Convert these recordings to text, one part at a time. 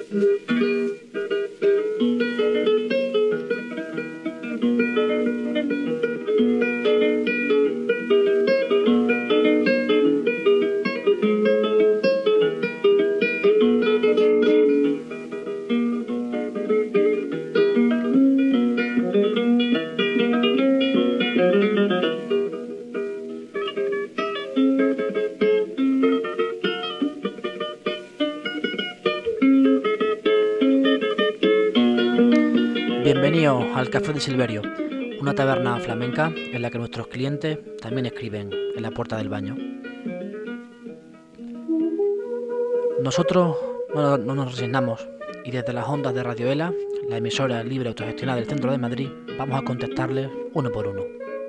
Bienvenidos al Café de Silverio, una taberna flamenca en la que nuestros clientes también escriben en la puerta del baño. Nosotros no nos resignamos y desde las ondas de Radio Ela, la emisora libre autogestionada del centro de Madrid, vamos a contestarles uno por uno.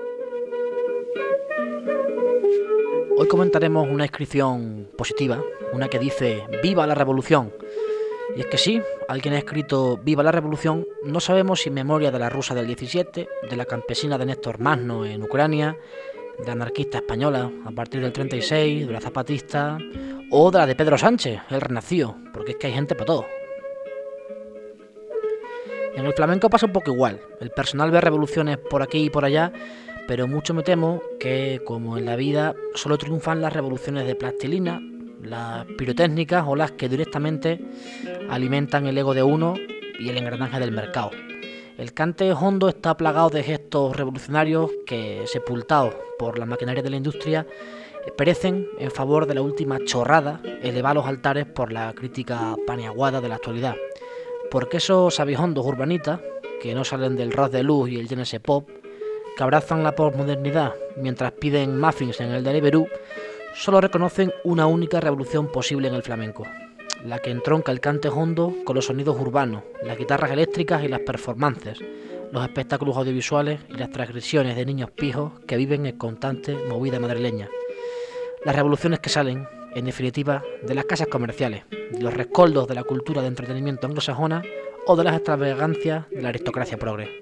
Hoy comentaremos una inscripción positiva, una que dice ¡Viva la Revolución! Y es que sí, alguien ha escrito ¡Viva la Revolución! No sabemos si en memoria de la rusa del 17, de la campesina de Néstor Magno en Ucrania, de la anarquista española a partir del 36, de la zapatista o de la de Pedro Sánchez, el renacido, porque es que hay gente para todo. En el flamenco pasa un poco igual, el personal ve revoluciones por aquí y por allá, pero mucho me temo que, como en la vida, solo triunfan las revoluciones de plastilina, las pirotécnicas o las que directamente alimentan el ego de uno y el engranaje del mercado. El cante hondo está plagado de gestos revolucionarios que, sepultados por la maquinaria de la industria, perecen en favor de la última chorrada elevada a los altares por la crítica paniaguada de la actualidad. Porque esos sabijondos urbanitas, que no salen del rock de luz y el Genesis pop, que abrazan la posmodernidad mientras piden muffins en el Deliveroo, solo reconocen una única revolución posible en el flamenco, la que entronca el cante hondo con los sonidos urbanos, las guitarras eléctricas y las performances, los espectáculos audiovisuales y las transgresiones de niños pijos que viven en constante movida madrileña. Las revoluciones que salen, en definitiva, de las casas comerciales, de los rescoldos de la cultura de entretenimiento anglosajona o de las extravagancias de la aristocracia progre.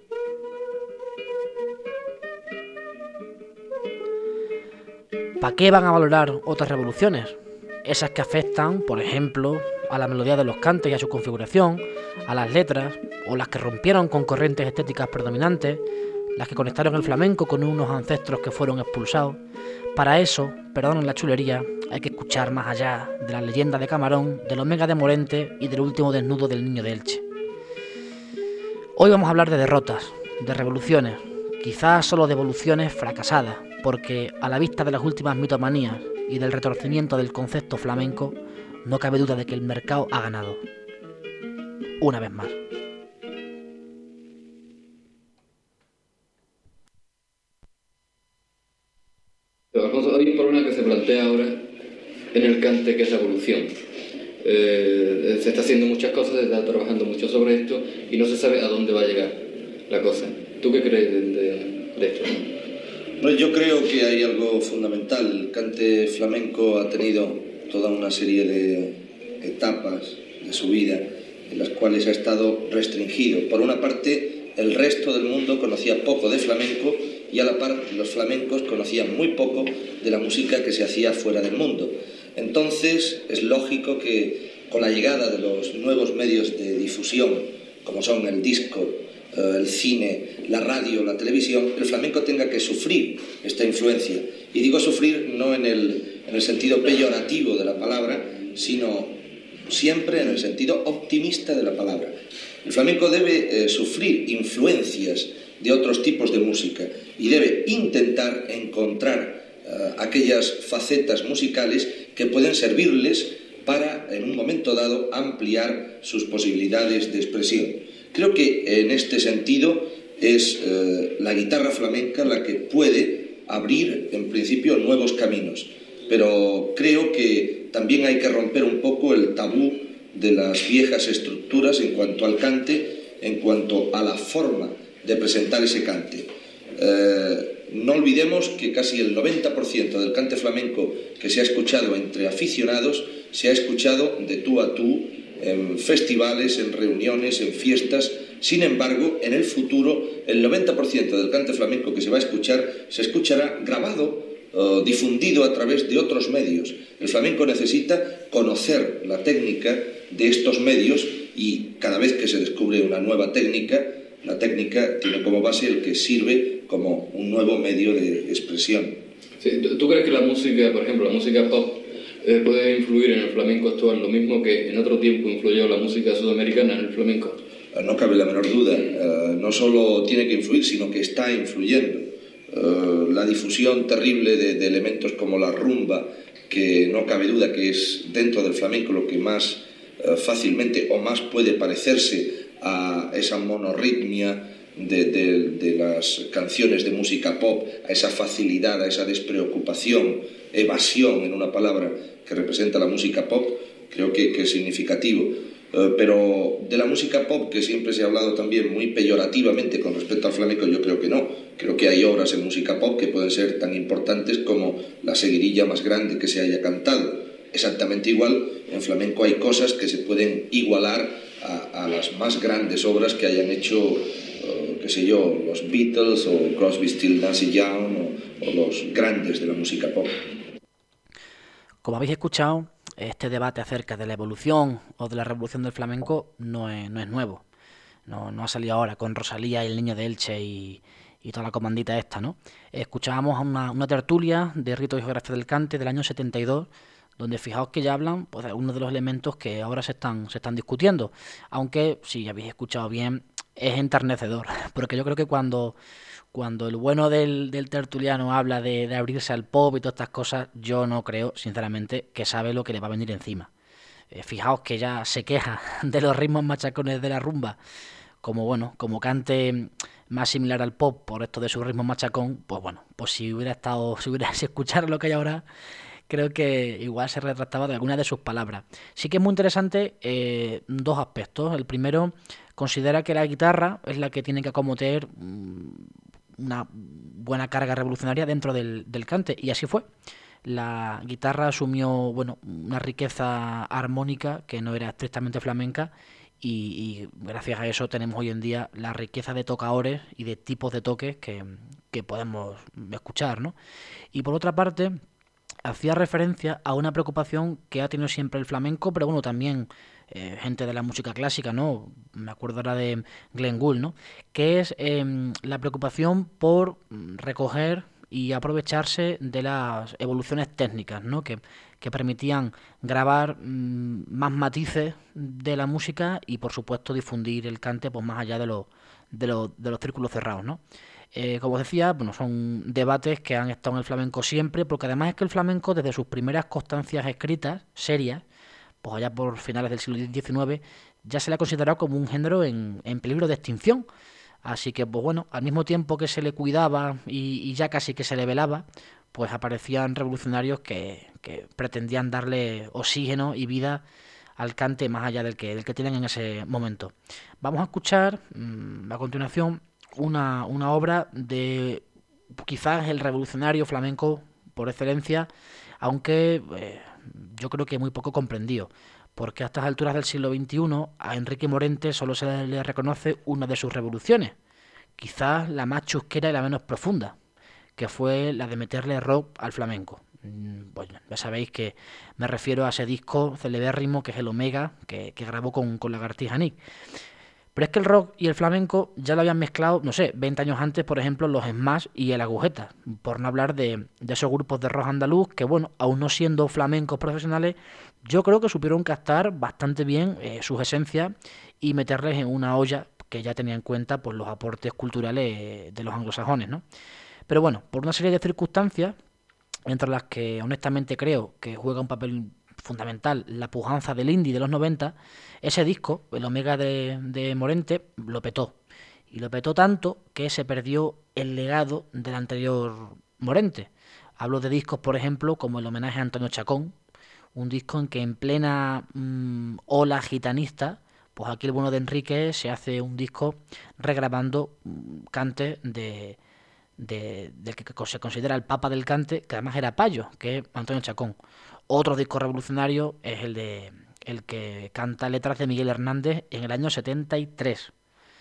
¿Para qué van a valorar otras revoluciones? Esas que afectan, por ejemplo, a la melodía de los cantes y a su configuración, a las letras, o las que rompieron con corrientes estéticas predominantes, las que conectaron el flamenco con unos ancestros que fueron expulsados. Para eso, perdonen la chulería, hay que escuchar más allá de la leyenda de Camarón, del Omega de Morente y del último desnudo del Niño de Elche. Hoy vamos a hablar de derrotas, de revoluciones, quizás solo de evoluciones fracasadas, porque a la vista de las últimas mitomanías y del retorcimiento del concepto flamenco, no cabe duda de que el mercado ha ganado. Una vez más. Vamos a ir por una que se plantea ahora en el cante, que es la evolución. Se está haciendo muchas cosas, se está trabajando mucho sobre esto y no se sabe a dónde va a llegar la cosa. ¿Tú qué crees de esto? Bueno, yo creo que hay algo fundamental. El cante flamenco ha tenido toda una serie de etapas de su vida en las cuales ha estado restringido. Por una parte, el resto del mundo conocía poco de flamenco y a la par los flamencos conocían muy poco de la música que se hacía fuera del mundo. Entonces es lógico que con la llegada de los nuevos medios de difusión, como son el disco, el cine, la radio, la televisión, el flamenco tenga que sufrir esta influencia. Y digo sufrir no en el sentido peyorativo de la palabra, sino siempre en el sentido optimista de la palabra. El flamenco debe sufrir influencias de otros tipos de música y debe intentar encontrar aquellas facetas musicales que pueden servirles para, en un momento dado, ampliar sus posibilidades de expresión. Creo que en este sentido es la guitarra flamenca la que puede abrir, en principio, nuevos caminos. Pero creo que también hay que romper un poco el tabú de las viejas estructuras en cuanto al cante, en cuanto a la forma de presentar ese cante. No olvidemos que casi el 90% del cante flamenco que se ha escuchado entre aficionados se ha escuchado de tú a tú, en festivales, en reuniones, en fiestas. Sin embargo, en el futuro, el 90% del cante flamenco que se va a escuchar se escuchará grabado, difundido a través de otros medios. El flamenco necesita conocer la técnica de estos medios y cada vez que se descubre una nueva técnica, la técnica tiene como base el que sirve como un nuevo medio de expresión. Sí, ¿tú crees que la música, por ejemplo, la música pop, puede influir en el flamenco actual lo mismo que en otro tiempo influyó la música sudamericana en el flamenco? No cabe la menor duda. No solo tiene que influir, sino que está influyendo. La difusión terrible de elementos como la rumba, que no cabe duda que es dentro del flamenco lo que más fácilmente o más puede parecerse a esa monorritmia de las canciones de música pop, a esa facilidad, a esa despreocupación, evasión, en una palabra, que representa la música pop, creo que es significativo. Pero de la música pop, que siempre se ha hablado también muy peyorativamente con respecto al flamenco, yo creo que no. Creo que hay obras en música pop que pueden ser tan importantes como la seguirilla más grande que se haya cantado. Exactamente igual, en flamenco hay cosas que se pueden igualar a las más grandes obras que hayan hecho, qué sé yo, los Beatles o Crosby, Stills, Nash Young o los grandes de la música pop. Como habéis escuchado, este debate acerca de la evolución o de la revolución del flamenco no es nuevo. No ha salido ahora con Rosalía y el Niño de Elche y toda la comandita esta, ¿no? Escuchábamos una tertulia de Rito y Geografía del Cante del año 72, donde fijaos que ya hablan pues, de algunos de los elementos que ahora se están discutiendo. Aunque, si habéis escuchado bien, es enternecedor, porque yo creo que cuando el bueno del tertuliano habla de abrirse al pop y todas estas cosas, yo no creo, sinceramente, que sabe lo que le va a venir encima. Fijaos que ya se queja de los ritmos machacones de la rumba, como cante más similar al pop por esto de su ritmo machacón, pues bueno, pues si escuchara lo que hay ahora, creo que igual se retractaba de alguna de sus palabras. Sí que es muy interesante dos aspectos. El primero, considera que la guitarra es la que tiene que acometer una buena carga revolucionaria dentro del cante, y así fue. La guitarra asumió una riqueza armónica que no era estrictamente flamenca, y gracias a eso tenemos hoy en día la riqueza de tocadores y de tipos de toques que podemos escuchar, ¿no? Y por otra parte, hacía referencia a una preocupación que ha tenido siempre el flamenco, pero bueno, también gente de la música clásica, ¿no? Me acuerdo ahora de Glenn Gould, ¿no? Que es la preocupación por recoger y aprovecharse de las evoluciones técnicas, ¿no? Que permitían grabar más matices de la música y, por supuesto, difundir el cante pues, más allá de los círculos cerrados, ¿no? Como os decía, bueno, son debates que han estado en el flamenco siempre, porque además es que el flamenco, desde sus primeras constancias escritas, serias, pues allá por finales del siglo XIX, ya se le ha considerado como un género en peligro de extinción. Así que, pues bueno, al mismo tiempo que se le cuidaba y ya casi que se le velaba, pues aparecían revolucionarios que pretendían darle oxígeno y vida al cante más allá del que tienen en ese momento. Vamos a escuchar a continuación una obra de quizás el revolucionario flamenco por excelencia, aunque yo creo que muy poco comprendido, porque a estas alturas del siglo XXI a Enrique Morente solo se le reconoce una de sus revoluciones, quizás la más chusquera y la menos profunda, que fue la de meterle rock al flamenco. Pues ya sabéis que me refiero a ese disco celebérrimo que es el Omega, que grabó con Lagartija Nick. Pero es que el rock y el flamenco ya lo habían mezclado, no sé, 20 años antes, por ejemplo, los Smash y el Agujeta, por no hablar de esos grupos de rock andaluz que, bueno, aún no siendo flamencos profesionales, yo creo que supieron captar bastante bien sus esencias y meterles en una olla que ya tenía en cuenta pues, los aportes culturales de los anglosajones, ¿no? Pero bueno, por una serie de circunstancias, entre las que honestamente creo que juega un papel fundamental la pujanza del indie de los 90, ese disco, el Omega de Morente, lo petó. Y lo petó tanto que se perdió el legado del anterior Morente. Hablo de discos, por ejemplo, como el homenaje a Antonio Chacón, un disco en que en plena ola gitanista, pues aquí el bueno de Enrique se hace un disco regrabando cantes del que se considera el papa del cante, que además era payo, que es Antonio Chacón. Otro disco revolucionario es el que canta letras de Miguel Hernández en el año 73.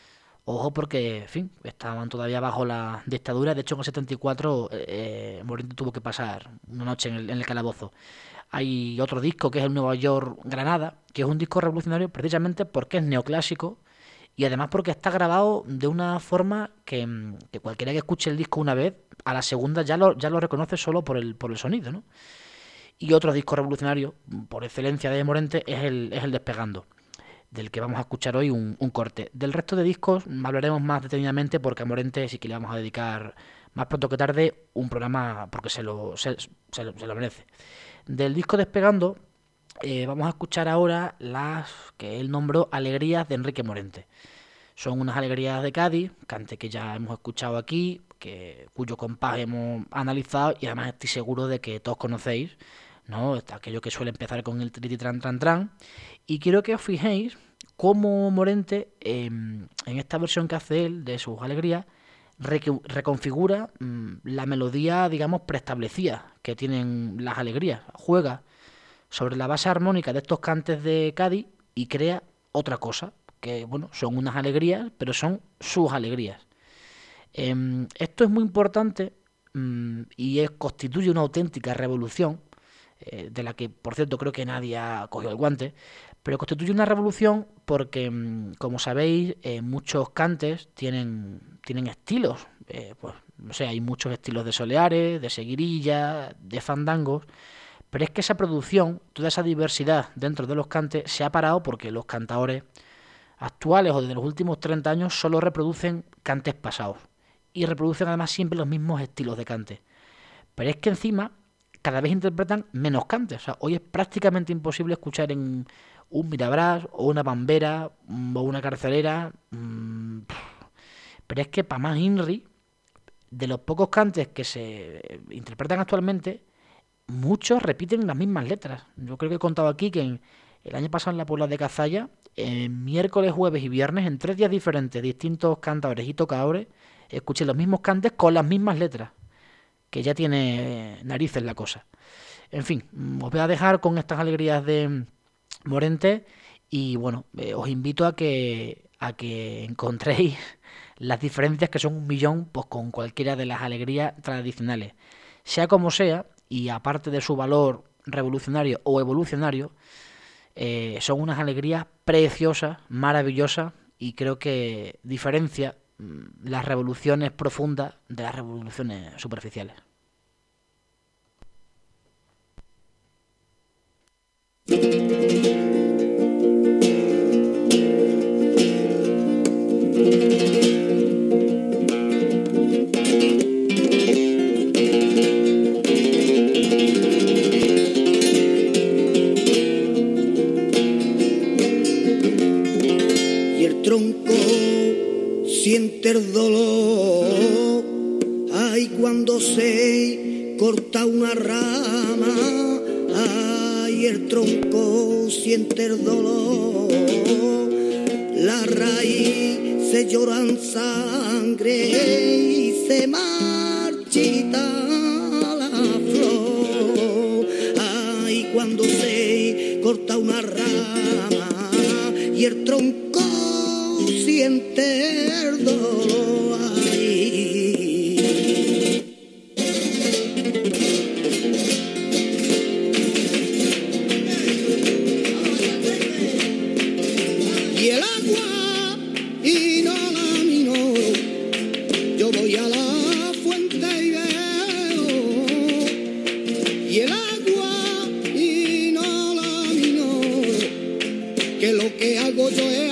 Ojo porque, en fin, estaban todavía bajo la dictadura. De hecho, en el 74 Morente tuvo que pasar una noche en el calabozo. Hay otro disco que es el Nueva York Granada, que es un disco revolucionario precisamente porque es neoclásico y además porque está grabado de una forma que cualquiera que escuche el disco una vez, a la segunda ya lo reconoce solo por el sonido, ¿no? Y otro disco revolucionario, por excelencia de Morente, es el Despegando, del que vamos a escuchar hoy un corte. Del resto de discos hablaremos más detenidamente porque a Morente sí que le vamos a dedicar más pronto que tarde un programa porque se lo merece. Del disco Despegando vamos a escuchar ahora las que él nombró Alegrías de Enrique Morente. Son unas alegrías de Cádiz, cante que ya hemos escuchado aquí, cuyo compás hemos analizado y además estoy seguro de que todos conocéis, ¿no? Aquello que suele empezar con el triti tran tran tran. Y quiero que os fijéis cómo Morente, en esta versión que hace él de sus alegrías, reconfigura la melodía, digamos, preestablecida que tienen las alegrías. Juega sobre la base armónica de estos cantes de Cádiz y crea otra cosa, que bueno, son unas alegrías, pero son sus alegrías. Esto es muy importante y constituye una auténtica revolución, de la que, por cierto, creo que nadie ha cogido el guante, pero constituye una revolución porque, como sabéis, muchos cantes tienen estilos. Pues, no sé, hay muchos estilos de soleares, de seguirilla, de fandangos, pero es que esa producción, toda esa diversidad dentro de los cantes, se ha parado porque los cantadores actuales o de los últimos 30 años solo reproducen cantes pasados y reproducen además siempre los mismos estilos de cante. Pero es que encima cada vez interpretan menos cantes. O sea, hoy es prácticamente imposible escuchar en un Mirabrás o una Bambera o una Carcelera. Pero es que para más Inri, de los pocos cantes que se interpretan actualmente, muchos repiten las mismas letras. Yo creo que he contado aquí que el año pasado en la Puebla de Cazalla, miércoles, jueves y viernes, en 3 días diferentes, distintos cantadores y tocadores, escuché los mismos cantes con las mismas letras, que ya tiene narices la cosa. En fin, os voy a dejar con estas alegrías de Morente y bueno, os invito a que encontréis las diferencias, que son un millón, pues con cualquiera de las alegrías tradicionales. Sea como sea, y aparte de su valor revolucionario o evolucionario, son unas alegrías preciosas, maravillosas, y creo que diferencia las revoluciones profundas de las revoluciones superficiales. Tronco siente el dolor, ay, cuando se corta una rama, ay, el tronco siente el dolor, la raíz se llora en sangre y se marchita la flor, ay, cuando se corta una rama y el tronco siente el dolor ahí. Y el agua y no la minoro, yo voy a la fuente y veo. Y el agua y no la minoro, que lo que hago yo es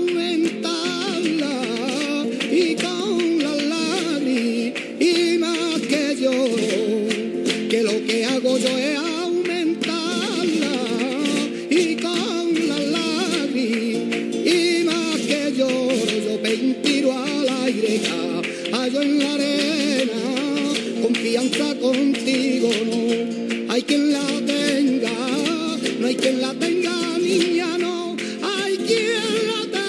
yo es aumentarla y con la lágrima y más que yo tiro al aire, hallo en la arena confianza contigo, no hay quien la tenga, no hay quien la tenga, niña, no hay quien la tenga.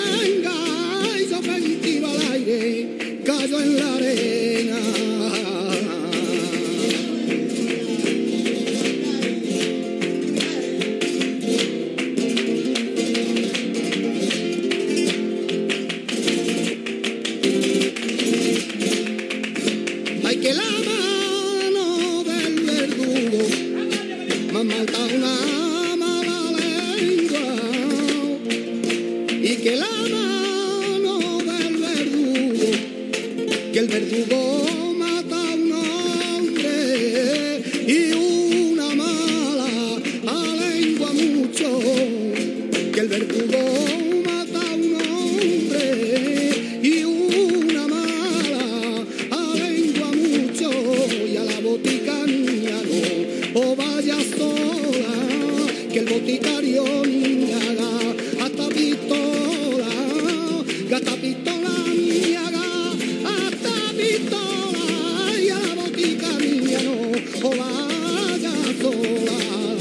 y que la mano del verdugo, que el verdugo mata a un hombre y una mala lengua mucho, que el verdugo mata a un hombre y una mala lengua mucho, y a la boticaria no o vaya sola, que el boticario niña hasta pistola, gasta pistola niña hasta pistola, y a la boticaria no o vaya sola.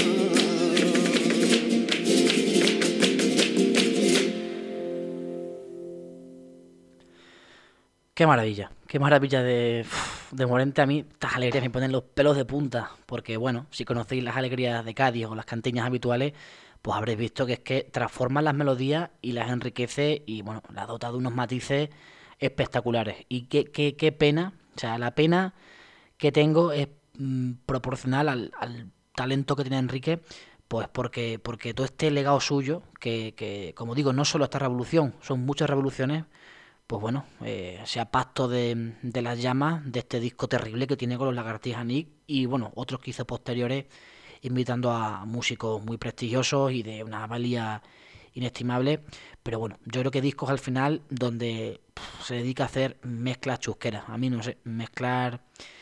Qué maravilla de Morente. A mí estas alegrías me ponen los pelos de punta, porque bueno, si conocéis las alegrías de Cádiz o las cantiñas habituales, pues habréis visto que es que transforma las melodías y las enriquece y bueno, las dota de unos matices espectaculares. Y qué pena, o sea, la pena que tengo es proporcional al talento que tiene Enrique, pues porque todo este legado suyo, que como digo, no solo esta revolución, son muchas revoluciones, pues bueno, sea Pacto de las Llamas, de este disco terrible que tiene con los Lagartijas Nick, y bueno, otros que hizo posteriores, invitando a músicos muy prestigiosos y de una valía inestimable. Pero bueno, yo creo que discos al final donde se dedica a hacer mezclas chusqueras. A mí no sé, mezclar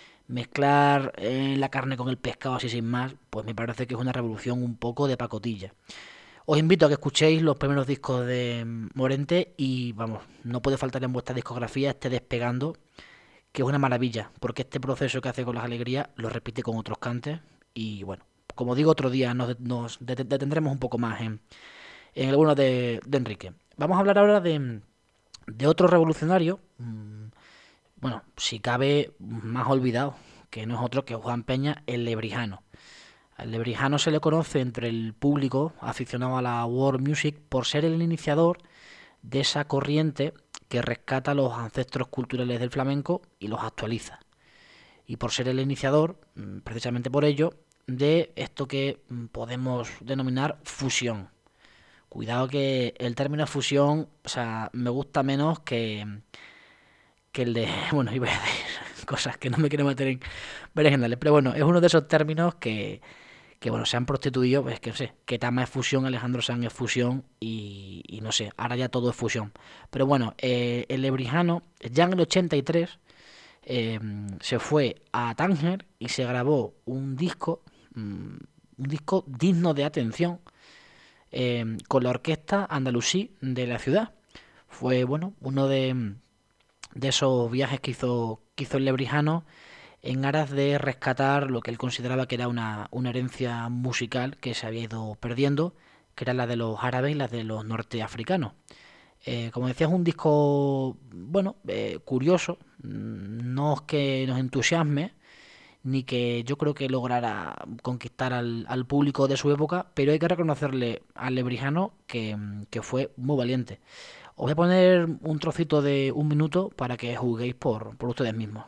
la carne con el pescado así sin más, pues me parece que es una revolución un poco de pacotilla. Os invito a que escuchéis los primeros discos de Morente y vamos, no puede faltar en vuestra discografía este Despegando, que es una maravilla, porque este proceso que hace con las alegrías lo repite con otros cantes y bueno, como digo, otro día nos detendremos un poco más en alguno de Enrique. Vamos a hablar ahora de otro revolucionario, bueno, si cabe más olvidado, que no es otro que Juan Peña, el Lebrijano. Al Lebrijano se le conoce entre el público aficionado a la world music por ser el iniciador de esa corriente que rescata los ancestros culturales del flamenco y los actualiza. Y por ser el iniciador, precisamente por ello, de esto que podemos denominar fusión. Cuidado que el término fusión, o sea, me gusta menos que el de... Bueno, iba a decir cosas que no me quiero meter en berenjenales, pero bueno, es uno de esos términos que bueno, se han prostituido, pues que no sé, que Tama es fusión, Alejandro Sanz es fusión y no sé, ahora ya todo es fusión. Pero bueno, el Lebrijano ya en el 83 se fue a Tánger y se grabó un disco digno de atención con la orquesta andalusí de la ciudad. Fue bueno, uno de esos viajes que hizo el Lebrijano en aras de rescatar lo que él consideraba que era una herencia musical que se había ido perdiendo, que era la de los árabes y la de los norteafricanos. Como decía, es un disco, bueno, curioso, no es que nos entusiasme, ni que yo creo que lograra conquistar al público de su época, pero hay que reconocerle al Lebrijano que fue muy valiente. Os voy a poner un trocito de 1 minuto para que juguéis por ustedes mismos.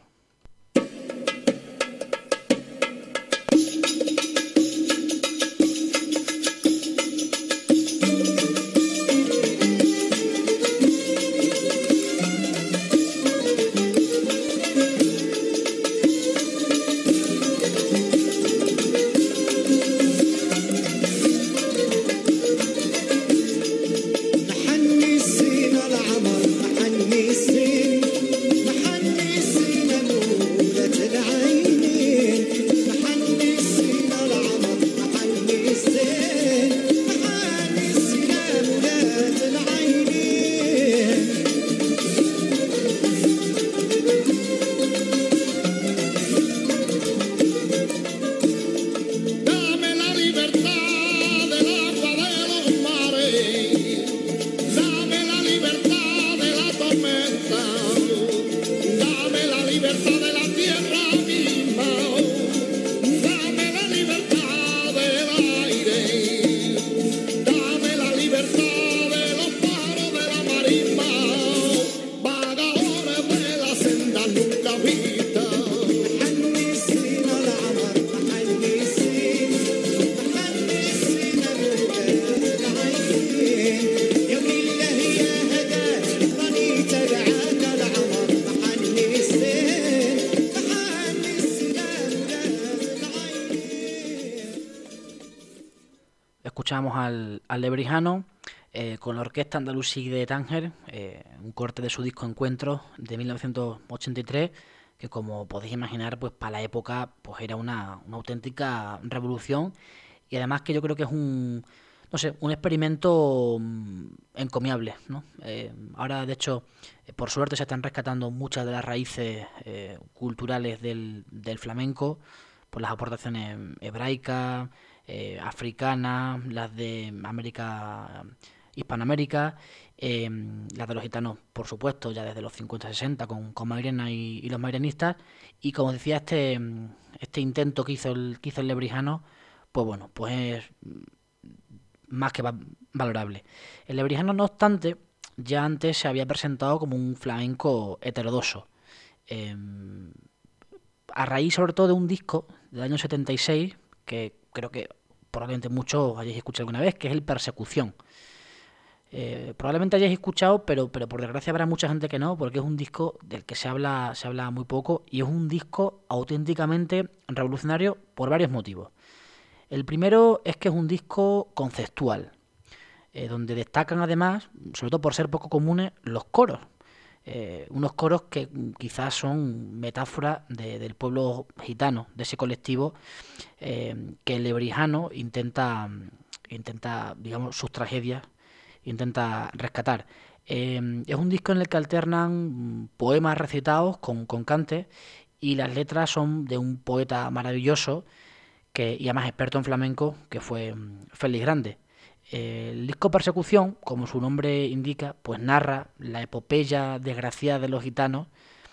محني السين العمر محني السين escuchamos al Lebrijano con la Orquesta Andalusí de Tánger, un corte de su disco Encuentros de 1983, que como podéis imaginar, pues para la época pues era una auténtica revolución, y además que yo creo que es un, no sé, un experimento encomiable, ¿no? Ahora, de hecho, por suerte se están rescatando muchas de las raíces culturales del flamenco, por las aportaciones hebraicas, africanas, las de América, Hispanoamérica, las de los gitanos, por supuesto, ya desde los 50-60 con Mairena y los mairenistas, y como decía, este intento que hizo el Lebrijano, pues bueno, pues es más que valorable. El Lebrijano, no obstante, ya antes se había presentado como un flamenco heterodoxo, a raíz sobre todo de un disco del año 76, que creo que probablemente muchos hayáis escuchado alguna vez, que es el Persecución. Probablemente hayáis escuchado, pero por desgracia habrá mucha gente que no, porque es un disco del que se habla muy poco, y es un disco auténticamente revolucionario por varios motivos. El primero es que es un disco conceptual, donde destacan además, sobre todo por ser poco comunes, los coros. Unos coros que quizás son metáforas del pueblo gitano, de ese colectivo que el Lebrijano intenta, digamos, sus tragedias, intenta rescatar. Es un disco en el que alternan poemas recitados con cantes, y las letras son de un poeta maravilloso y además experto en flamenco, que fue Félix Grande. El disco Persecución, como su nombre indica, pues narra la epopeya desgraciada de los gitanos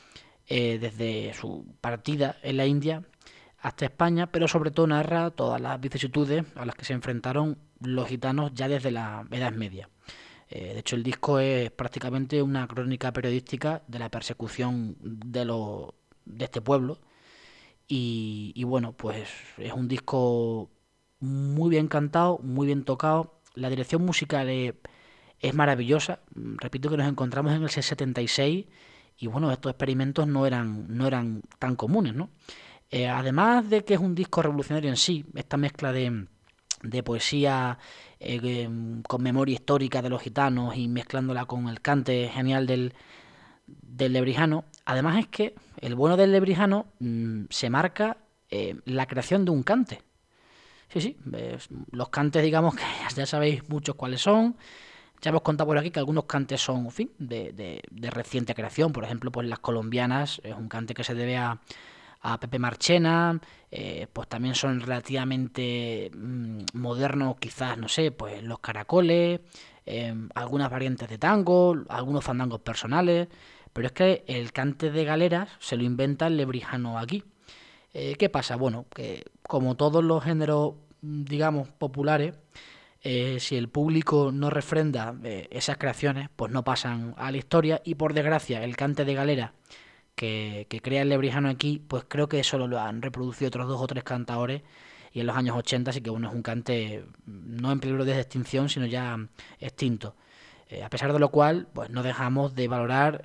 desde su partida en la India hasta España, pero sobre todo narra todas las vicisitudes a las que se enfrentaron los gitanos ya desde la Edad Media. De hecho, el disco es prácticamente una crónica periodística de la persecución de este pueblo, y bueno, pues es un disco muy bien cantado, muy bien tocado. La dirección musical es maravillosa. Repito que nos encontramos en el 76, y bueno, estos experimentos no eran tan comunes, ¿no? Además de que es un disco revolucionario en sí, esta mezcla de poesía con memoria histórica de los gitanos y mezclándola con el cante genial del Lebrijano. Además es que el bueno del Lebrijano se marca la creación de un cante. Sí, los cantes, digamos, que ya sabéis muchos cuáles son. Ya hemos contado por aquí que algunos cantes son, en fin, de reciente creación. Por ejemplo, pues Las Colombianas es un cante que se debe a Pepe Marchena. Pues también son relativamente modernos, quizás, no sé, pues Los Caracoles, algunas variantes de tango, algunos fandangos personales. Pero es que el cante de galeras se lo inventa el Lebrijano aquí. ¿Qué pasa? Bueno, que como todos los géneros, digamos, populares, si el público no refrenda esas creaciones, pues no pasan a la historia, y por desgracia el cante de galera que crea el Lebrijano aquí, pues creo que solo lo han reproducido otros 2 o 3 cantadores, y en los años 80, así que bueno, es un cante no en peligro de extinción, sino ya extinto. A pesar de lo cual, pues no dejamos de valorar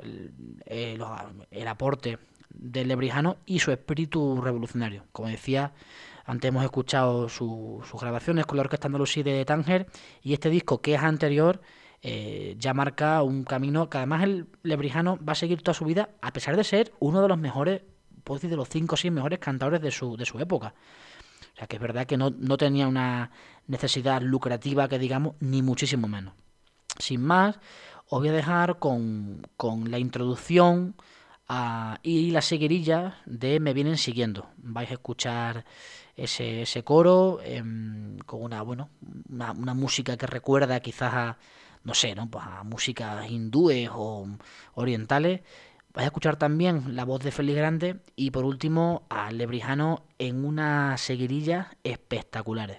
el aporte del Lebrijano y su espíritu revolucionario. Como decía, antes hemos escuchado sus grabaciones con la Orquesta Andalusí de Tánger, y este disco, que es anterior, ya marca un camino que además el Lebrijano va a seguir toda su vida, a pesar de ser uno de los mejores, puedo decir, de los 5 o 6 mejores cantadores de su época. O sea que es verdad que no tenía una necesidad lucrativa, que digamos, ni muchísimo menos. Sin más, os voy a dejar con la introducción y las seguirillas de Me vienen siguiendo. Vais a escuchar ese coro con una música que recuerda quizás a, no sé, ¿no? Pues a músicas hindúes o orientales. Vais a escuchar también la voz de Félix Grande, y por último al Lebrijano en unas seguirillas espectaculares.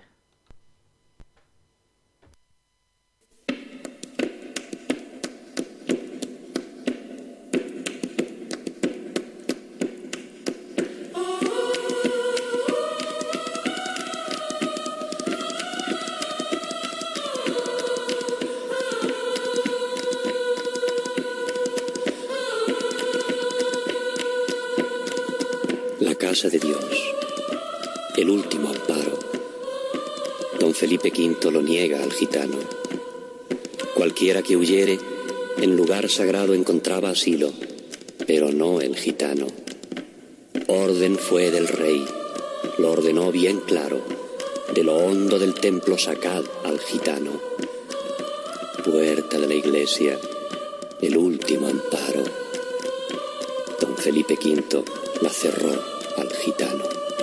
Casa de Dios, el último amparo. Don Felipe V lo niega al gitano. Cualquiera que huyere, en lugar sagrado encontraba asilo, pero no el gitano. Orden fue del rey, lo ordenó bien claro, de lo hondo del templo sacad al gitano. Puerta de la iglesia, el último amparo. Don Felipe V la cerró al gitano.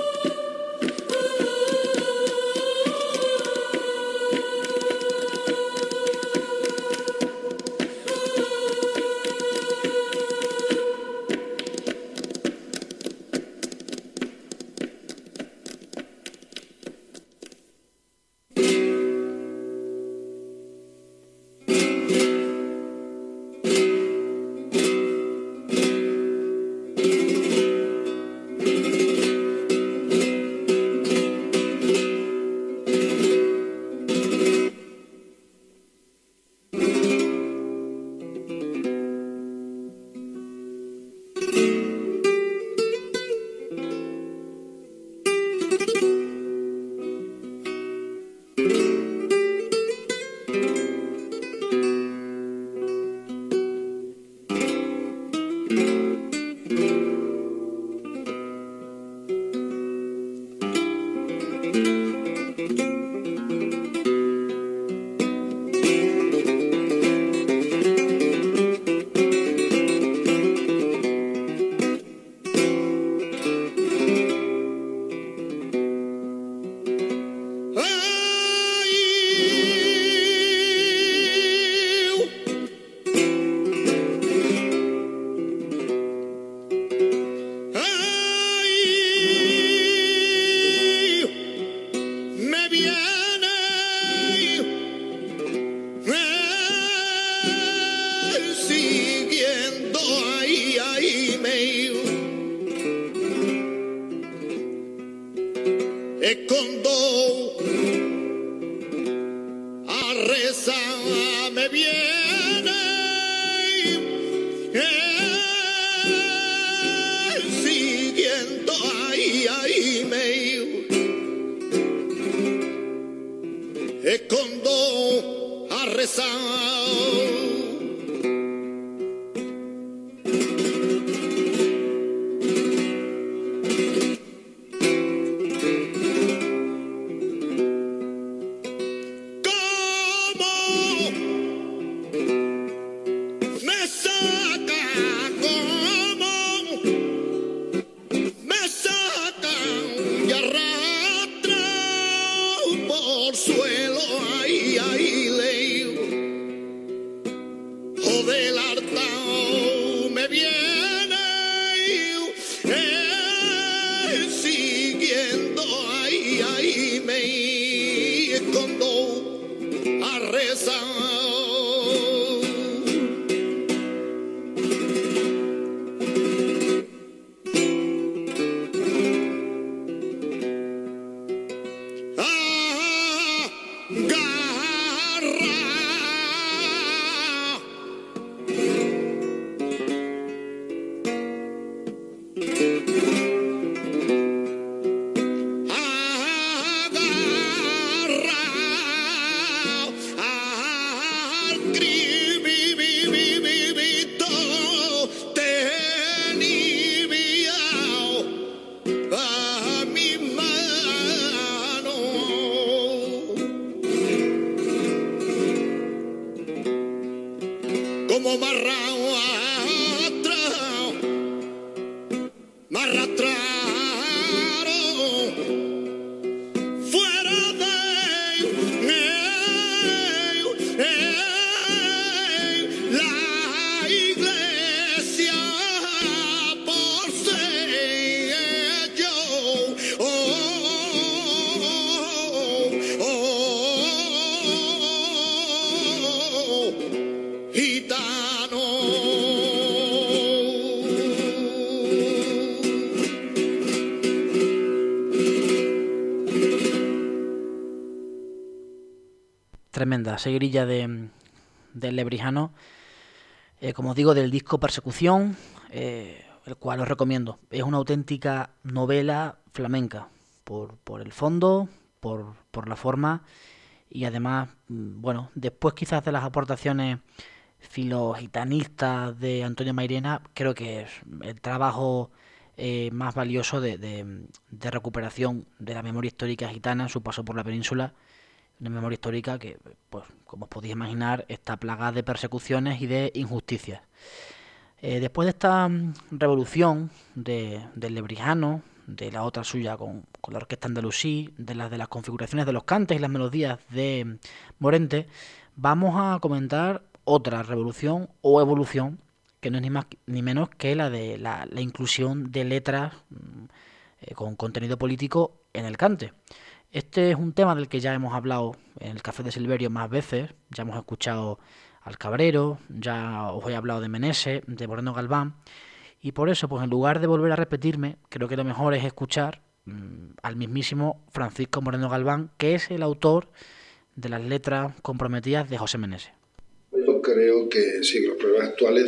Tremenda seguirilla del Lebrijano, como os digo, del disco Persecución, el cual os recomiendo. Es una auténtica novela flamenca, por el fondo, por la forma y además, bueno, después quizás de las aportaciones filogitanistas de Antonio Mairena, creo que es el trabajo más valioso de recuperación de la memoria histórica gitana en su paso por la península, una memoria histórica que, pues, como os podéis imaginar, está plagada de persecuciones y de injusticias. Después de esta revolución del Lebrijano, de la otra suya con la orquesta andalusí, de las configuraciones de los cantes y las melodías de Morente, vamos a comentar otra revolución o evolución que no es ni más ni menos que la de la inclusión de letras con contenido político en el cante. Este es un tema del que ya hemos hablado en el Café de Silverio más veces, ya hemos escuchado al Cabrero, ya os he hablado de Meneses, de Moreno Galván, y por eso, pues en lugar de volver a repetirme, creo que lo mejor es escuchar al mismísimo Francisco Moreno Galván, que es el autor de las letras comprometidas de José Meneses. Yo creo que sí, los problemas actuales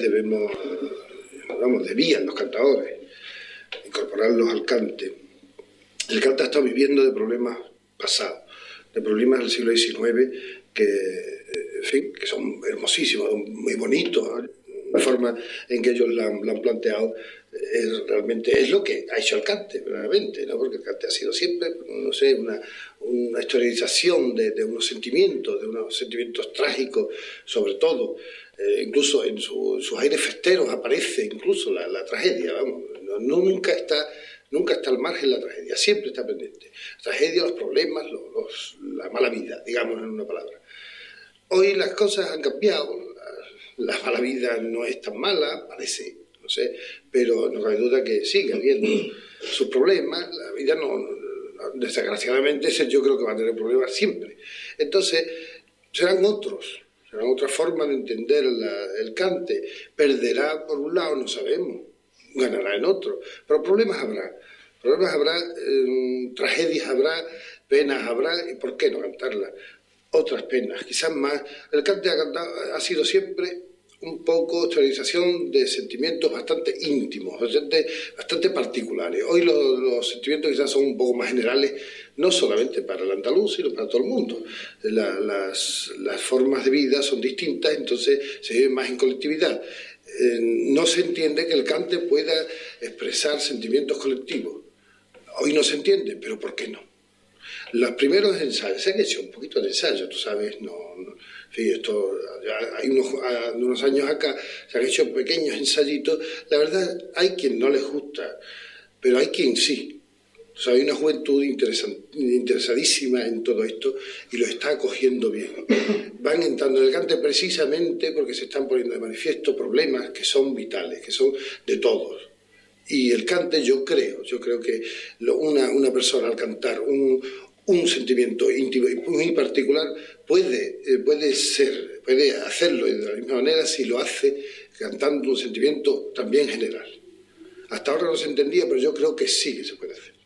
debían los cantadores incorporarlos al cante. El cante ha estado viviendo de problemas pasados, de problemas del siglo XIX que son hermosísimos, muy bonitos. La forma en que ellos la han planteado realmente es lo que ha hecho el cante, verdaderamente, ¿no? Porque el cante ha sido siempre, no sé, una historización de unos sentimientos trágicos, sobre todo. Incluso en sus aires festeros aparece incluso la tragedia, vamos. Nunca está al margen la tragedia, siempre está pendiente. La tragedia, los problemas, la mala vida, digamos en una palabra. Hoy las cosas han cambiado, la mala vida no es tan mala, parece, no sé, pero no cabe duda que sigue habiendo sus problemas. La vida desgraciadamente yo creo que va a tener problemas siempre. Entonces serán otras formas de entender el cante. Perderá por un lado, no sabemos, ganará en otro, pero problemas habrá, tragedias habrá, penas habrá, y ¿por qué no cantarlas? Otras penas, quizás más. El cante ha sido siempre un poco exteriorización de sentimientos bastante íntimos, bastante particulares. Hoy los sentimientos quizás son un poco más generales, no solamente para el andaluz, sino para todo el mundo. Las formas de vida son distintas, entonces se vive más en colectividad. No se entiende que el cante pueda expresar sentimientos colectivos. Hoy no se entiende, pero ¿por qué no? Los primeros ensayos, se han hecho un poquito de ensayo, tú sabes, hay unos años acá, se han hecho pequeños ensayitos. La verdad, hay quien no les gusta, pero hay quien sí. O sea, hay una juventud interesadísima en todo esto y lo está acogiendo bien. Van entrando en el cante precisamente porque se están poniendo de manifiesto problemas que son vitales, que son de todos. Y el cante, yo creo que una persona al cantar un sentimiento íntimo y muy particular puede hacerlo de la misma manera si lo hace cantando un sentimiento también general. Hasta ahora no se entendía, pero yo creo que sí que se puede hacer.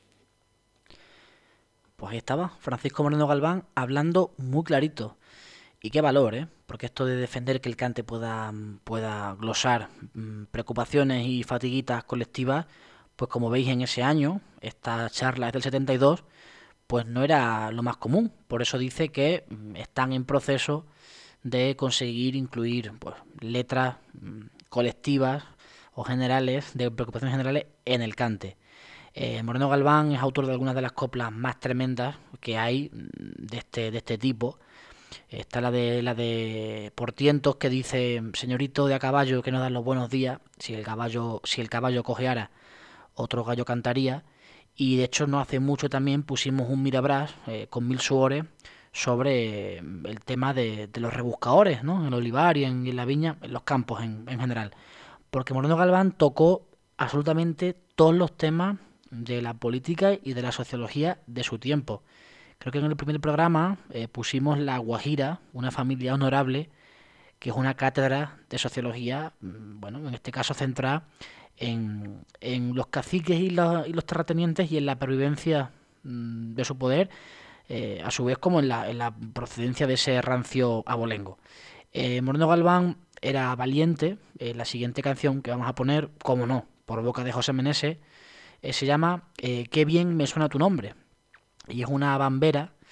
Pues ahí estaba Francisco Moreno Galván hablando muy clarito. Y qué valor, ¿eh? Porque esto de defender que el cante pueda glosar preocupaciones y fatiguitas colectivas, pues como veis en ese año, esta charla es del 72, pues no era lo más común. Por eso dice que están en proceso de conseguir incluir pues letras colectivas o generales, de preocupaciones generales en el cante. Moreno Galván es autor de algunas de las coplas más tremendas que hay de este tipo. Está la de Portientos, que dice: señorito de a caballo que no dan los buenos días, si el caballo cojeara, otro gallo cantaría. Y de hecho no hace mucho también pusimos un Mirabrás con 1000 suores sobre el tema de los rebuscadores, ¿no? En el olivar y en la viña, en los campos en general. Porque Moreno Galván tocó absolutamente todos los temas de la política y de la sociología de su tiempo. Creo que en el primer programa pusimos La Guajira, una familia honorable, que es una cátedra de sociología, bueno, en este caso centrada en los caciques y los terratenientes y en la pervivencia de su poder, a su vez como en la procedencia de ese rancio abolengo. Moreno Galván era valiente. La siguiente canción que vamos a poner, como no, por boca de José Meneses, se llama Qué bien me suena tu nombre. Y es una bambera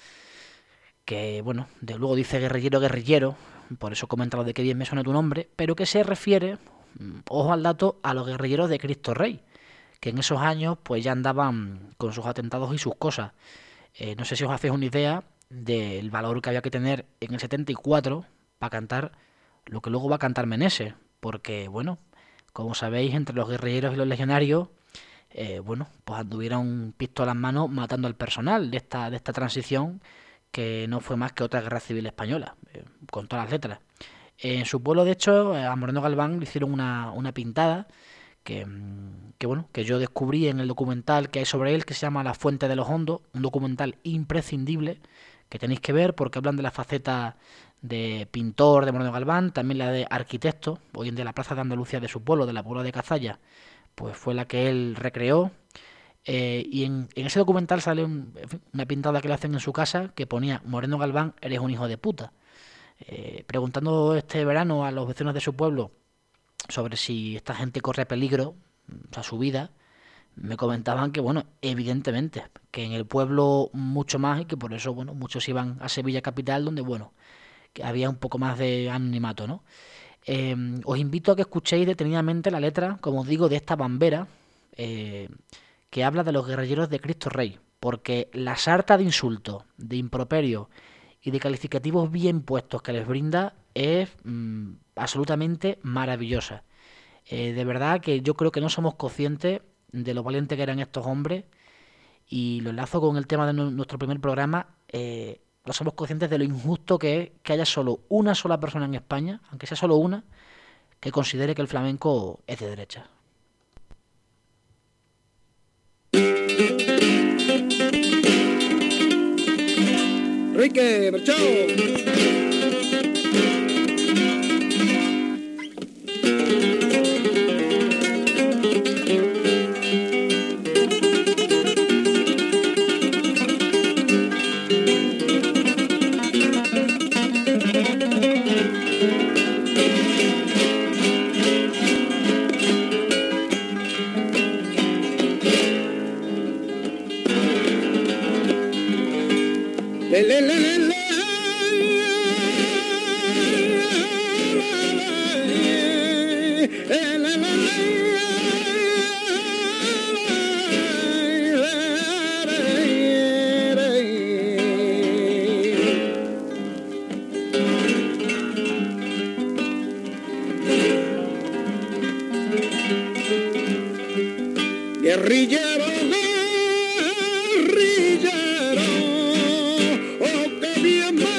que, bueno, luego dice guerrillero, por eso comenta lo de que bien me suena tu nombre, pero que se refiere, ojo al dato, a los guerrilleros de Cristo Rey, que en esos años pues ya andaban con sus atentados y sus cosas. No sé si os hacéis una idea del valor que había que tener en el 74 para cantar lo que luego va a cantar Meneses, porque, bueno, como sabéis, entre los guerrilleros y los legionarios, bueno, pues anduvieron pistolas en mano matando al personal de esta transición, que no fue más que otra guerra civil española, con todas las letras. En su pueblo, de hecho, a Moreno Galván le hicieron una pintada que bueno, que yo descubrí en el documental que hay sobre él, que se llama La Fuente de los Hondos, un documental imprescindible que tenéis que ver porque hablan de la faceta de pintor de Moreno Galván, también la de arquitecto. Hoy en día la plaza de Andalucía de su pueblo, de la Puebla de Cazalla, pues fue la que él recreó. Y en ese documental sale una pintada que le hacen en su casa que ponía: Moreno Galván, eres un hijo de puta. Preguntando este verano a los vecinos de su pueblo sobre si esta gente corre peligro, o sea, su vida, me comentaban que, bueno, evidentemente, que en el pueblo mucho más, y que por eso, bueno, muchos iban a Sevilla capital, donde, bueno, que había un poco más de anonimato, ¿no? Os invito a que escuchéis detenidamente la letra, como os digo, de esta bambera, que habla de los guerrilleros de Cristo Rey, porque la sarta de insultos, de improperios y de calificativos bien puestos que les brinda es absolutamente maravillosa. De verdad que yo creo que no somos conscientes de lo valientes que eran estos hombres, y lo enlazo con el tema de nuestro primer programa. No somos conscientes de lo injusto que es que haya solo una sola persona en España, aunque sea solo una, que considere que el flamenco es de derecha. Enrique, marchao. Guerrillero, guerrillero, oh, que bien me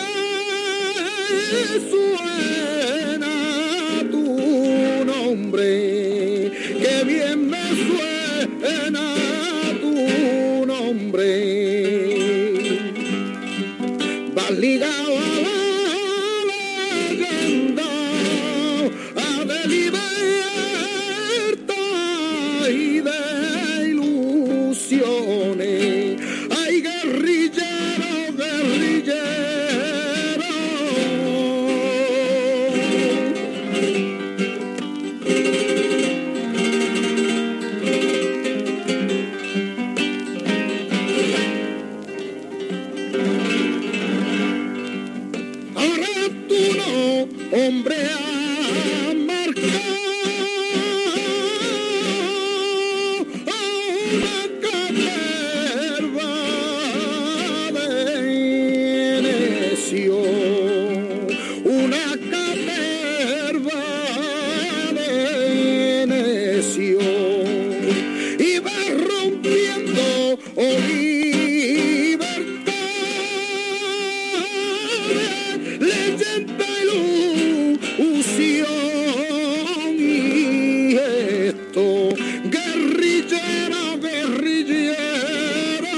suena tu nombre, que bien me suena tu nombre. Vas ligado a la leyenda, a de libertad y de ilusiones. Ay, guerrillero, guerrillero. Ahora tú no, hombre, a marcar una caterva de necio, una caterva de necio, y va rompiendo libertad, leyenda, ilusión, y esto, guerrillero, guerrillero.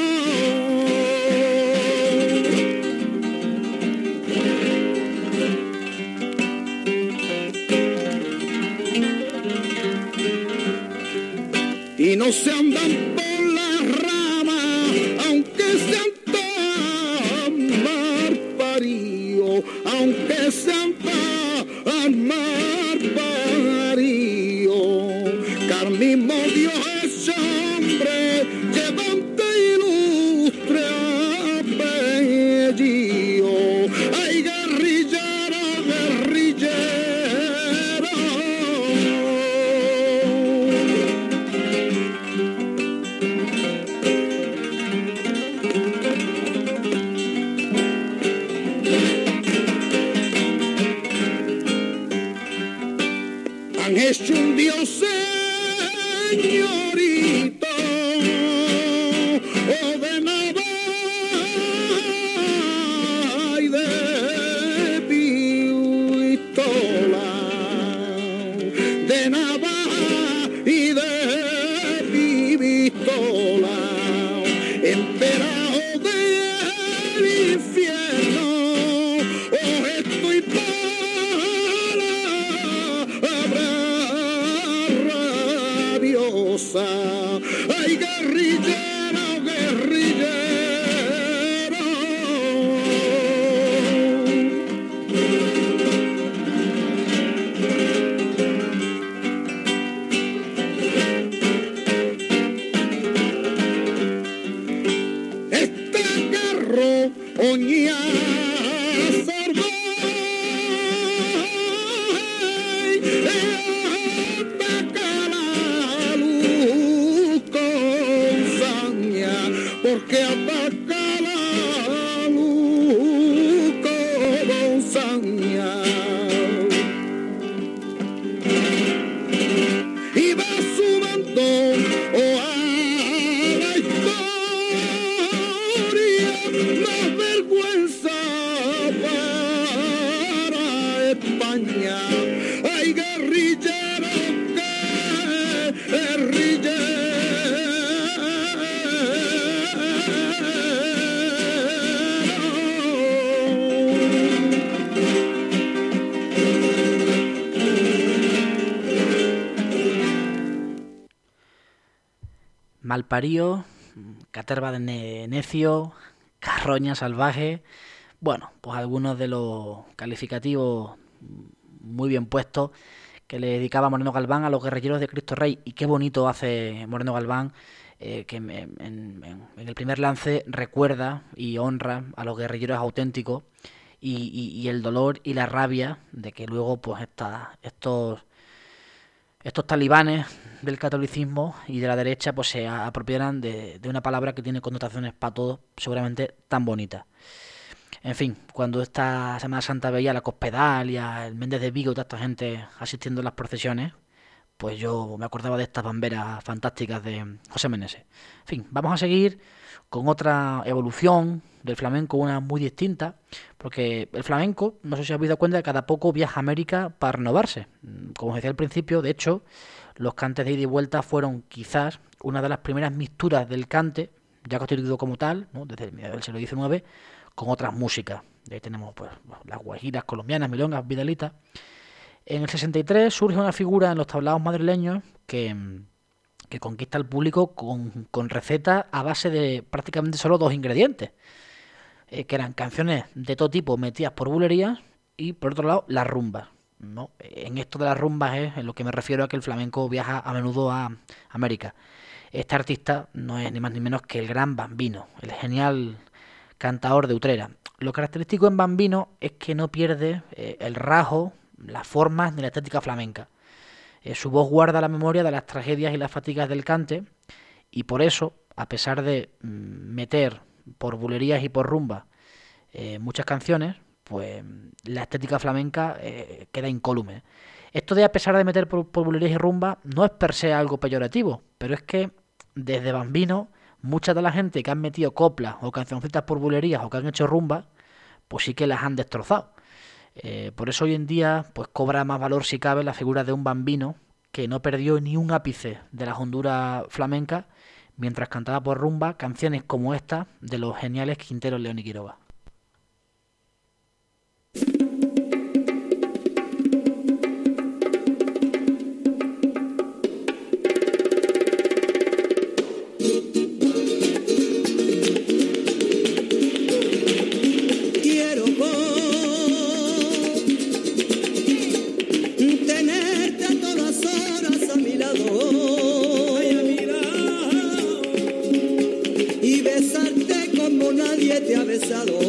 Y no se andan por la rama, aunque sean tan mal paridos, aunque sean tan mal paridos. Carnismo Dios es hombre, llevante ilustre apellido. han hecho un dios señorito, o de navaja y de pistola, de navaja y de pistola, emperado del infierno, oh, estoy para rabiosa, ay, guerrillero, guerrillero. Oña Sarvay, ataca la luz con saña, porque ataca la luz con saña. Y va sumando a la historia más vergüenza para España. Ay, guerrillero, guerrillero. Malparío, caterva de necio, carroña salvaje. Bueno, pues algunos de los calificativos muy bien puestos que le dedicaba Moreno Galván a los guerrilleros de Cristo Rey. Y qué bonito hace Moreno Galván, que en el primer lance recuerda y honra a los guerrilleros auténticos y el dolor y la rabia de que luego pues estos talibanes del catolicismo y de la derecha pues se apropiaran de una palabra que tiene connotaciones para todos seguramente tan bonitas. En fin, cuando esta Semana Santa veía a la Cospedalia, el Méndez de Vigo y toda esta gente asistiendo a las procesiones, pues yo me acordaba de estas bamberas fantásticas de José Meneses. En fin, vamos a seguir con otra evolución del flamenco, una muy distinta, porque el flamenco, no sé si habéis dado cuenta, que cada poco viaja a América para renovarse. Como os decía al principio, de hecho, los cantes de ida y vuelta fueron quizás una de las primeras mixturas del cante, ya constituido como tal, ¿no?, desde el medio del siglo XIX, con otras músicas. De ahí tenemos pues las guajiras colombianas, milongas, vidalitas. En el 63 surge una figura en los tablaos madrileños que conquista al público con recetas a base de prácticamente solo dos ingredientes, que eran canciones de todo tipo metidas por bulerías y, por otro lado, las rumbas, ¿no? En esto de las rumbas es en lo que me refiero a que el flamenco viaja a menudo a América. Este artista no es ni más ni menos que el gran Bambino, el genial cantador de Utrera. Lo característico en Bambino es que no pierde el rasgo, las formas ni la estética flamenca. Su voz guarda la memoria de las tragedias y las fatigas del cante, y por eso, a pesar de meter por bulerías y por rumba muchas canciones, pues la estética flamenca queda incólume. Esto de a pesar de meter por bulerías y rumba no es per se algo peyorativo, pero es que desde Bambino mucha de la gente que han metido coplas o cancioncitas por bulerías o que han hecho rumba, pues sí que las han destrozado. Por eso hoy en día pues cobra más valor, si cabe, la figura de un Bambino que no perdió ni un ápice de la hondura flamenca mientras cantaba por rumba canciones como esta de los geniales Quinteros, León y Quiroga. Nadie te ha besado.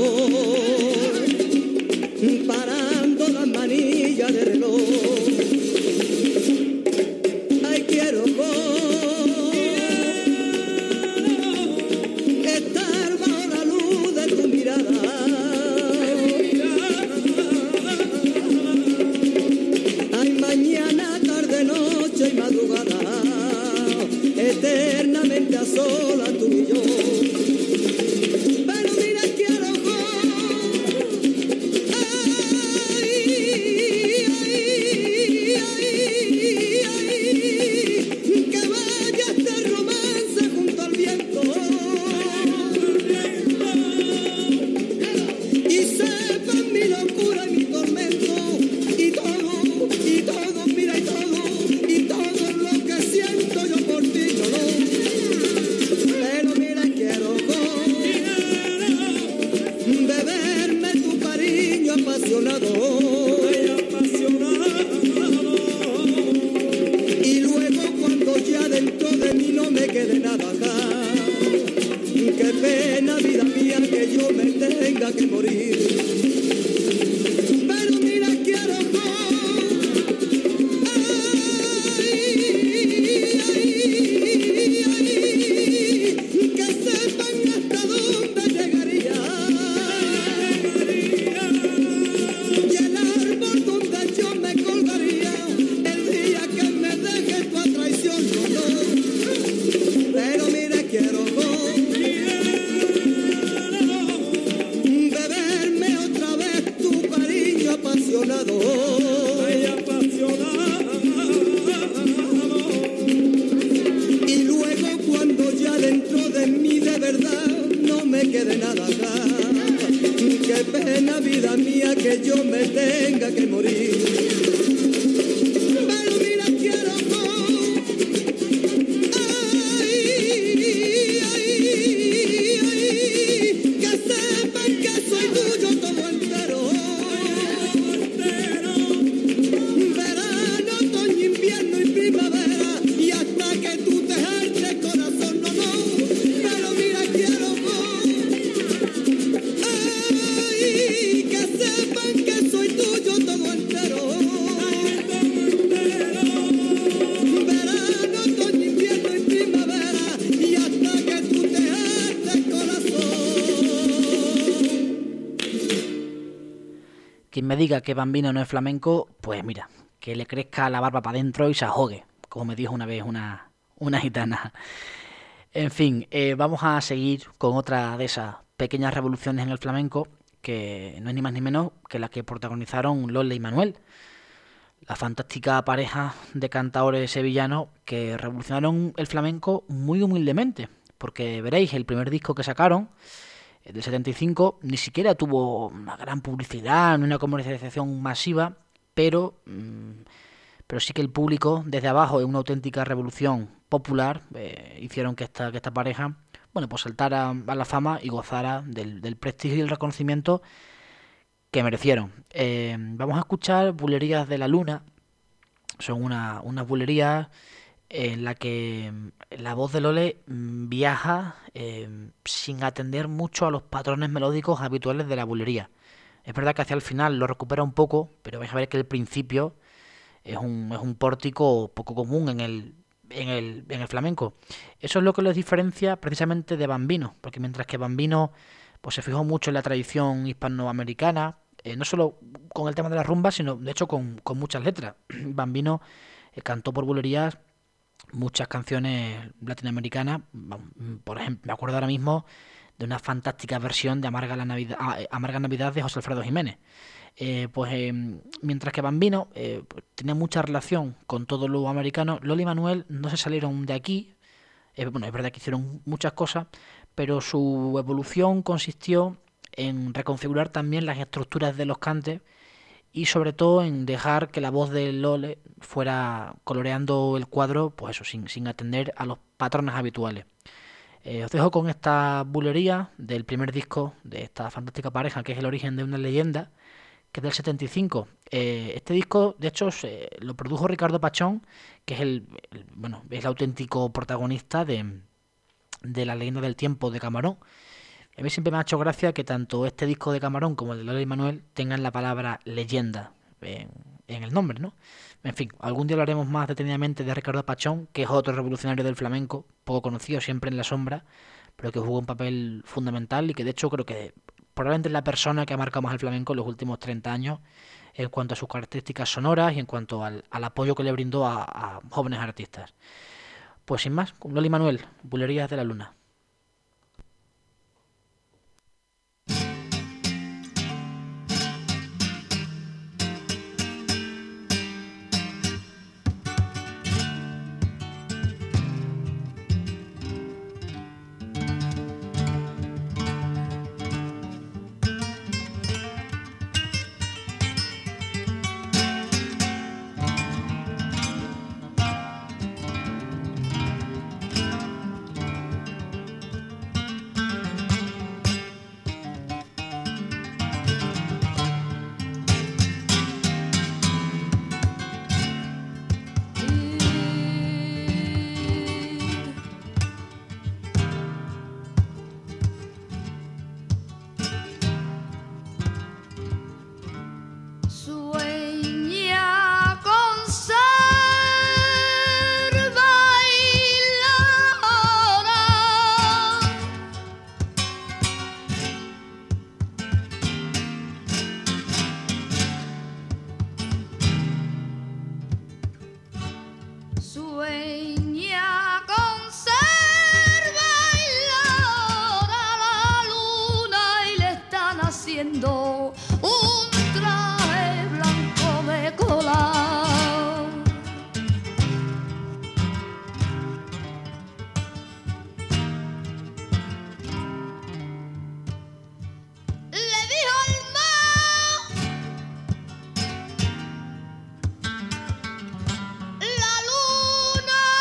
me diga que Bambino no es flamenco, pues mira, que le crezca la barba para adentro y se ahogue, como me dijo una vez una gitana. En fin, vamos a seguir con otra de esas pequeñas revoluciones en el flamenco, que no es ni más ni menos que la que protagonizaron Lola y Manuel, la fantástica pareja de cantaores sevillanos que revolucionaron el flamenco muy humildemente, porque veréis, el primer disco que sacaron, el del 75, ni siquiera tuvo una gran publicidad, ni una comercialización masiva, pero sí que el público, desde abajo, en una auténtica revolución popular, hicieron que esta pareja, bueno, pues saltara a la fama y gozara del prestigio y el reconocimiento que merecieron. Vamos a escuchar Bulerías de la Luna. Son unas bulerías en la que la voz de Lole viaja sin atender mucho a los patrones melódicos habituales de la bulería. Es verdad que hacia el final lo recupera un poco, pero vais a ver que el principio es un pórtico poco común en el flamenco. Eso es lo que los diferencia precisamente de Bambino, porque mientras que Bambino pues se fijó mucho en la tradición hispanoamericana, no solo con el tema de la rumba, sino de hecho con muchas letras. Bambino cantó por bulerías muchas canciones latinoamericanas. Por ejemplo, me acuerdo ahora mismo de una fantástica versión de Amarga Navidad de José Alfredo Jiménez. Mientras que Bambino tenía mucha relación con todo lo americano, Lola y Manuel no se salieron de aquí. Es verdad que hicieron muchas cosas, pero su evolución consistió en reconfigurar también las estructuras de los cantes y sobre todo en dejar que la voz de Lole fuera coloreando el cuadro, pues eso, sin atender a los patrones habituales. Os dejo con esta bulería del primer disco de esta fantástica pareja, que es El origen de una leyenda, que es del 75. Este disco, de hecho, lo produjo Ricardo Pachón, que es es el auténtico protagonista de La leyenda del tiempo de Camarón. A mí siempre me ha hecho gracia que tanto este disco de Camarón como el de Lola y Manuel tengan la palabra leyenda en el nombre, ¿no? En fin, algún día hablaremos más detenidamente de Ricardo Pachón, que es otro revolucionario del flamenco, poco conocido, siempre en la sombra, pero que jugó un papel fundamental y que de hecho creo que probablemente es la persona que ha marcado más el flamenco en los últimos 30 años en cuanto a sus características sonoras y en cuanto al apoyo que le brindó a jóvenes artistas. Pues sin más, con Lola y Manuel, Bulerías de la Luna. La luna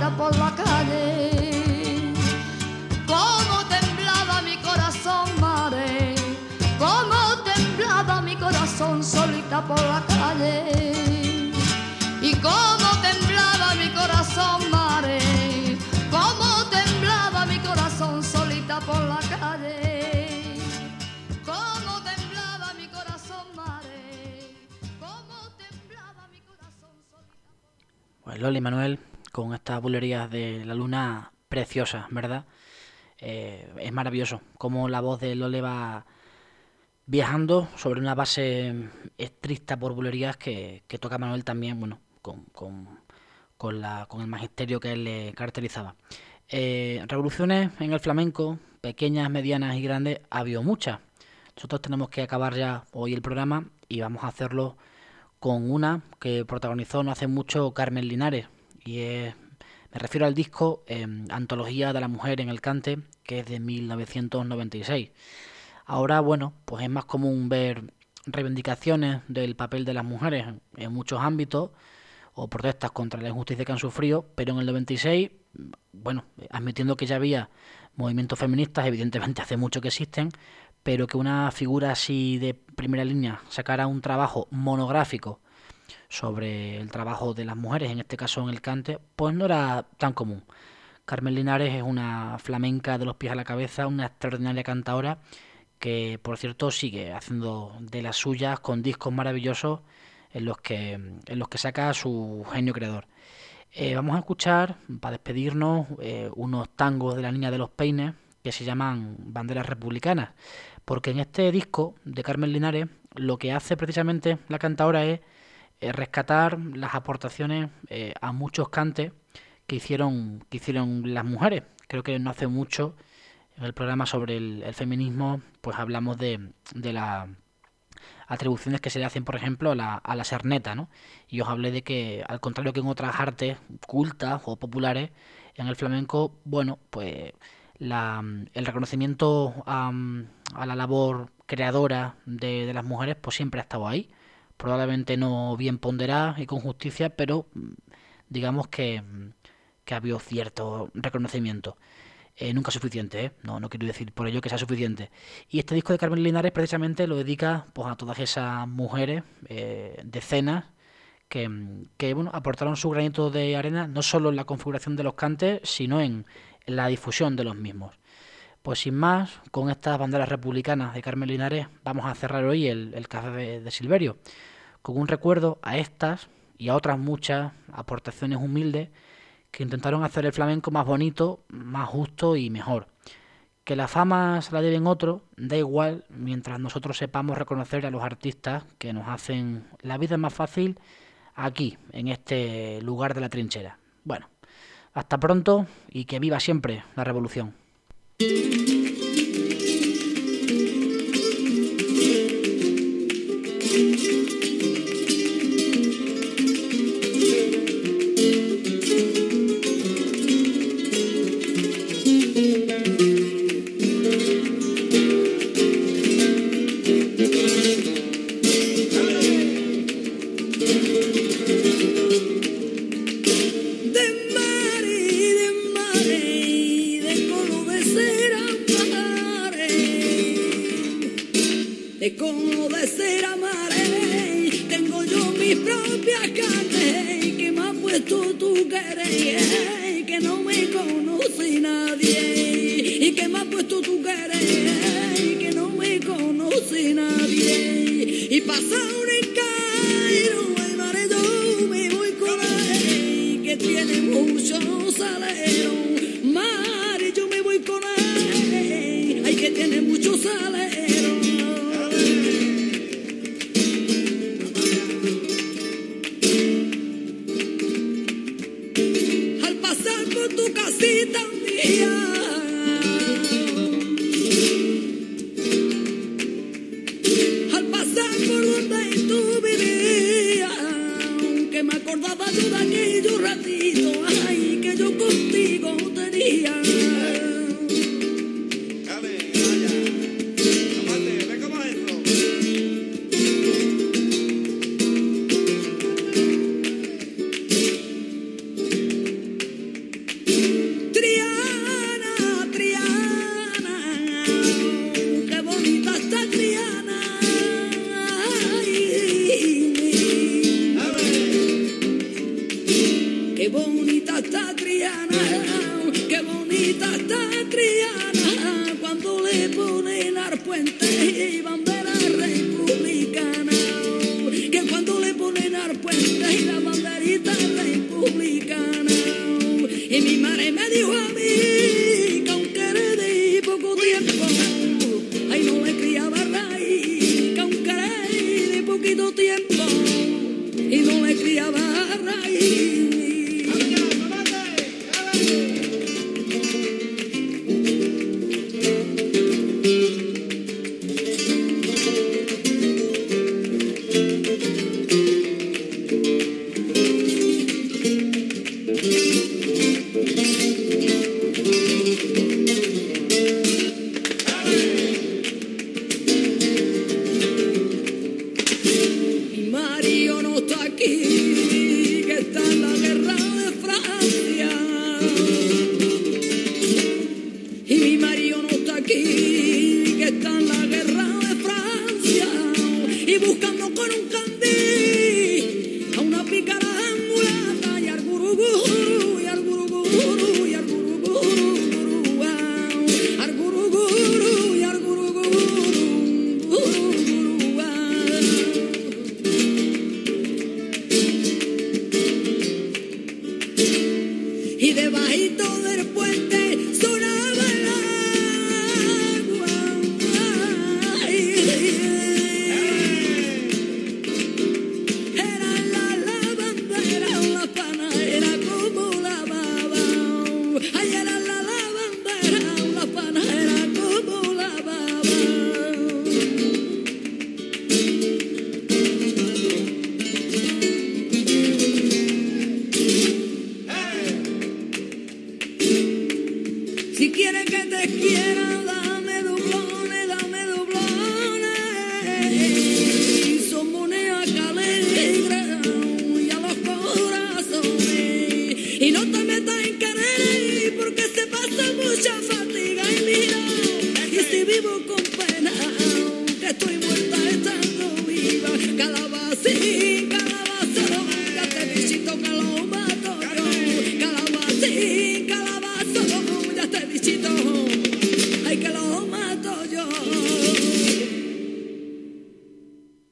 solita por la calle. Cómo temblaba mi corazón, mare, cómo temblaba mi corazón solita por la calle. Y cómo temblaba mi corazón, mare, cómo temblaba mi corazón solita por la calle. Cómo temblaba mi corazón, mare, cómo temblaba mi corazón solita por... Pues Loli Manuel, con estas bulerías de la luna preciosas, ¿verdad? Es maravilloso cómo la voz de Loli va viajando sobre una base estricta por bulerías que toca Manuel también, bueno, con el magisterio que él le caracterizaba. Revoluciones en el flamenco, pequeñas, medianas y grandes, ha habido muchas. Nosotros tenemos que acabar ya hoy el programa y vamos a hacerlo con una que protagonizó no hace mucho Carmen Linares, y me refiero al disco Antología de la Mujer en el Cante, que es de 1996. Ahora, bueno, pues es más común ver reivindicaciones del papel de las mujeres en muchos ámbitos o protestas contra la injusticia que han sufrido, pero en el 96, bueno, admitiendo que ya había movimientos feministas, evidentemente hace mucho que existen, pero que una figura así de primera línea sacara un trabajo monográfico sobre el trabajo de las mujeres, en este caso en el cante, pues no era tan común. Carmen Linares es una flamenca de los pies a la cabeza, una extraordinaria cantadora que, por cierto, sigue haciendo de las suyas con discos maravillosos en los que saca su genio creador. Vamos a escuchar, para despedirnos, unos tangos de la Niña de los Peines que se llaman Banderas Republicanas, porque en este disco de Carmen Linares lo que hace precisamente la cantadora es rescatar las aportaciones a muchos cantes que hicieron las mujeres. Creo que no hace mucho en el programa sobre el feminismo pues hablamos de las atribuciones que se le hacen, por ejemplo, a la sarneta, ¿no? Y os hablé de que, al contrario que en otras artes cultas o populares, en el flamenco, bueno, pues el reconocimiento a la labor creadora de las mujeres pues siempre ha estado ahí. Probablemente no bien ponderada y con justicia, pero digamos que ha habido cierto reconocimiento. Nunca suficiente, ¿eh? No quiero decir por ello que sea suficiente. Y este disco de Carmen Linares precisamente lo dedica pues a todas esas mujeres, decenas, que bueno, aportaron su granito de arena no solo en la configuración de los cantes, sino en la difusión de los mismos. Pues sin más, con estas banderas republicanas de Carmen Linares vamos a cerrar hoy el Café de Silverio, con un recuerdo a estas y a otras muchas aportaciones humildes que intentaron hacer el flamenco más bonito, más justo y mejor. Que la fama se la lleven otros, da igual, mientras nosotros sepamos reconocer a los artistas que nos hacen la vida más fácil aquí, en este lugar de la trinchera. Bueno, hasta pronto y que viva siempre la revolución. Como de ser amaré, tengo yo mis propias carnes, que me ha puesto tu querer, que no me conoce nadie, y que me ha puesto tu querer, que no me conoce nadie, y pasa un encairo, el mare yo me voy con él, que tiene mucho salero, mare yo me voy con él, ay que tiene mucho salero. Tu casita un día, al pasar por donde qué bonita está Triana, qué bonita está Triana, cuando le ponen arpuente y bandera republicana, que cuando le ponen arpuente y la banderita republicana. Y mi madre me dijo a mí que aunque era de poco tiempo, ay no le criaba raíz, que aunque era de poquito tiempo, y no le criaba raíz. Y debajito del puente